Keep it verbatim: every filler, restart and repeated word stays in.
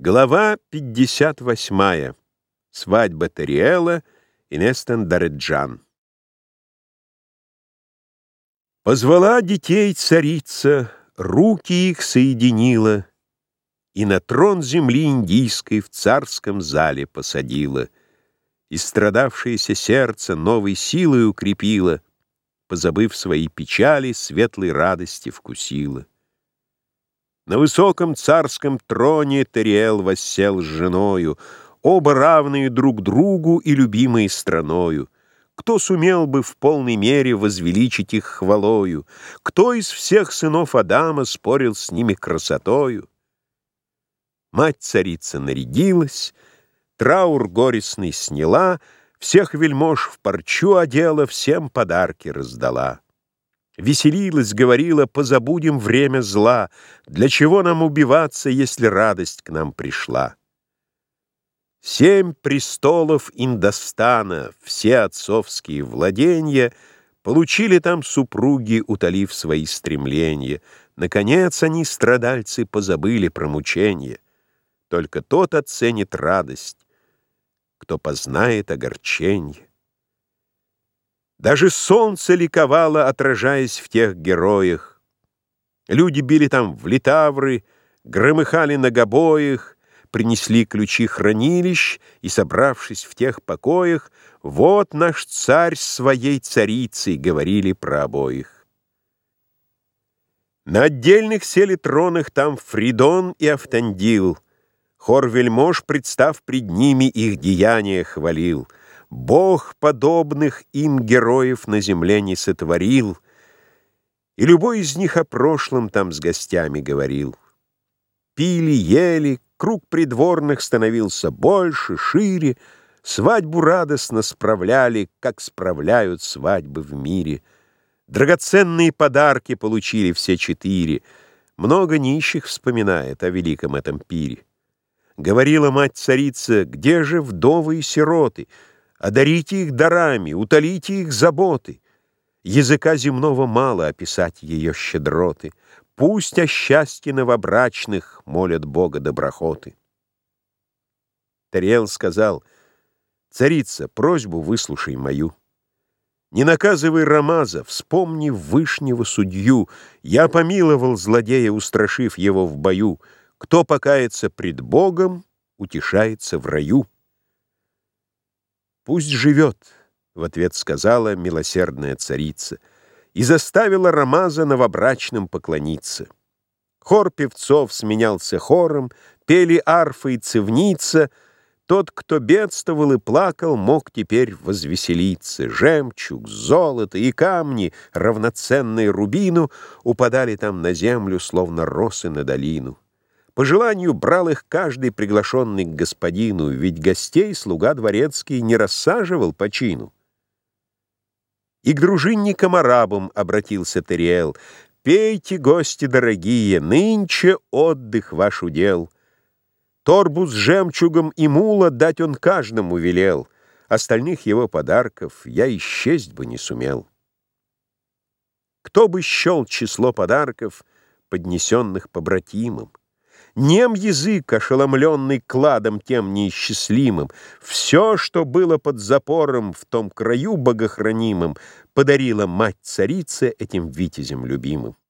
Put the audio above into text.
Глава пятьдесят восьмая. Свадьба Тариэла и Нестен-Дареджан. Позвала детей царица, руки их соединила и на трон земли индийской в царском зале посадила, и страдавшееся сердце новой силой укрепила, позабыв свои печали, светлой радости вкусила. На высоком царском троне Тариэл воссел с женою, оба равные друг другу и любимые страною. Кто сумел бы в полной мере возвеличить их хвалою? Кто из всех сынов Адама спорил с ними красотою? Мать-царица нарядилась, траур горестный сняла, всех вельмож в парчу одела, всем подарки раздала. Веселилась, говорила: позабудем время зла. Для чего нам убиваться, если радость к нам пришла? Семь престолов Индостана, все отцовские владенья получили там супруги, утолив свои стремления. Наконец они, страдальцы, позабыли про мученье. Только тот оценит радость, кто познает огорченье. Даже солнце ликовало, отражаясь в тех героях. Люди били там в литавры, громыхали на гобоях, принесли ключи хранилищ и, собравшись в тех покоях, «Вот наш царь с своей царицей», — говорили про обоих. На отдельных сели тронах там Фридон и Автандил. Хор вельмож, представ пред ними, их деяния хвалил. Бог подобных им героев на земле не сотворил, и любой из них о прошлом там с гостями говорил. Пили, ели, круг придворных становился больше, шире, свадьбу радостно справляли, как справляют свадьбы в мире. Драгоценные подарки получили все четыре, много нищих вспоминает о великом этом пире. Говорила мать-царица: где же вдовы и сироты? Одарите их дарами, утолите их заботы. Языка земного мало описать ее щедроты. Пусть о счастье новобрачных молят Бога доброхоты. Тариэл сказал: царица, просьбу выслушай мою. Не наказывай Рамаза, вспомни вышнего судью. Я помиловал злодея, устрашив его в бою. Кто покается пред Богом, утешается в раю. «Пусть живет», — в ответ сказала милосердная царица, и заставила Рамаза новобрачным поклониться. Хор певцов сменялся хором, пели арфы и цивница. Тот, кто бедствовал и плакал, мог теперь возвеселиться. Жемчуг, золото и камни, равноценные рубину, упадали там на землю, словно росы на долину. По желанию брал их каждый приглашенный к господину, ведь гостей слуга дворецкий не рассаживал по чину. И к дружинникам-арабам обратился Тариэл: «Пейте, гости дорогие, нынче отдых ваш удел. Торбу с жемчугом и мула дать он каждому велел, остальных его подарков я исчесть бы не сумел». Кто бы счел число подарков, поднесенных побратимам? Нем язык, ошеломленный кладом тем неисчислимым. Все, что было под запором в том краю богохранимом, подарила мать-царица этим витязям любимым.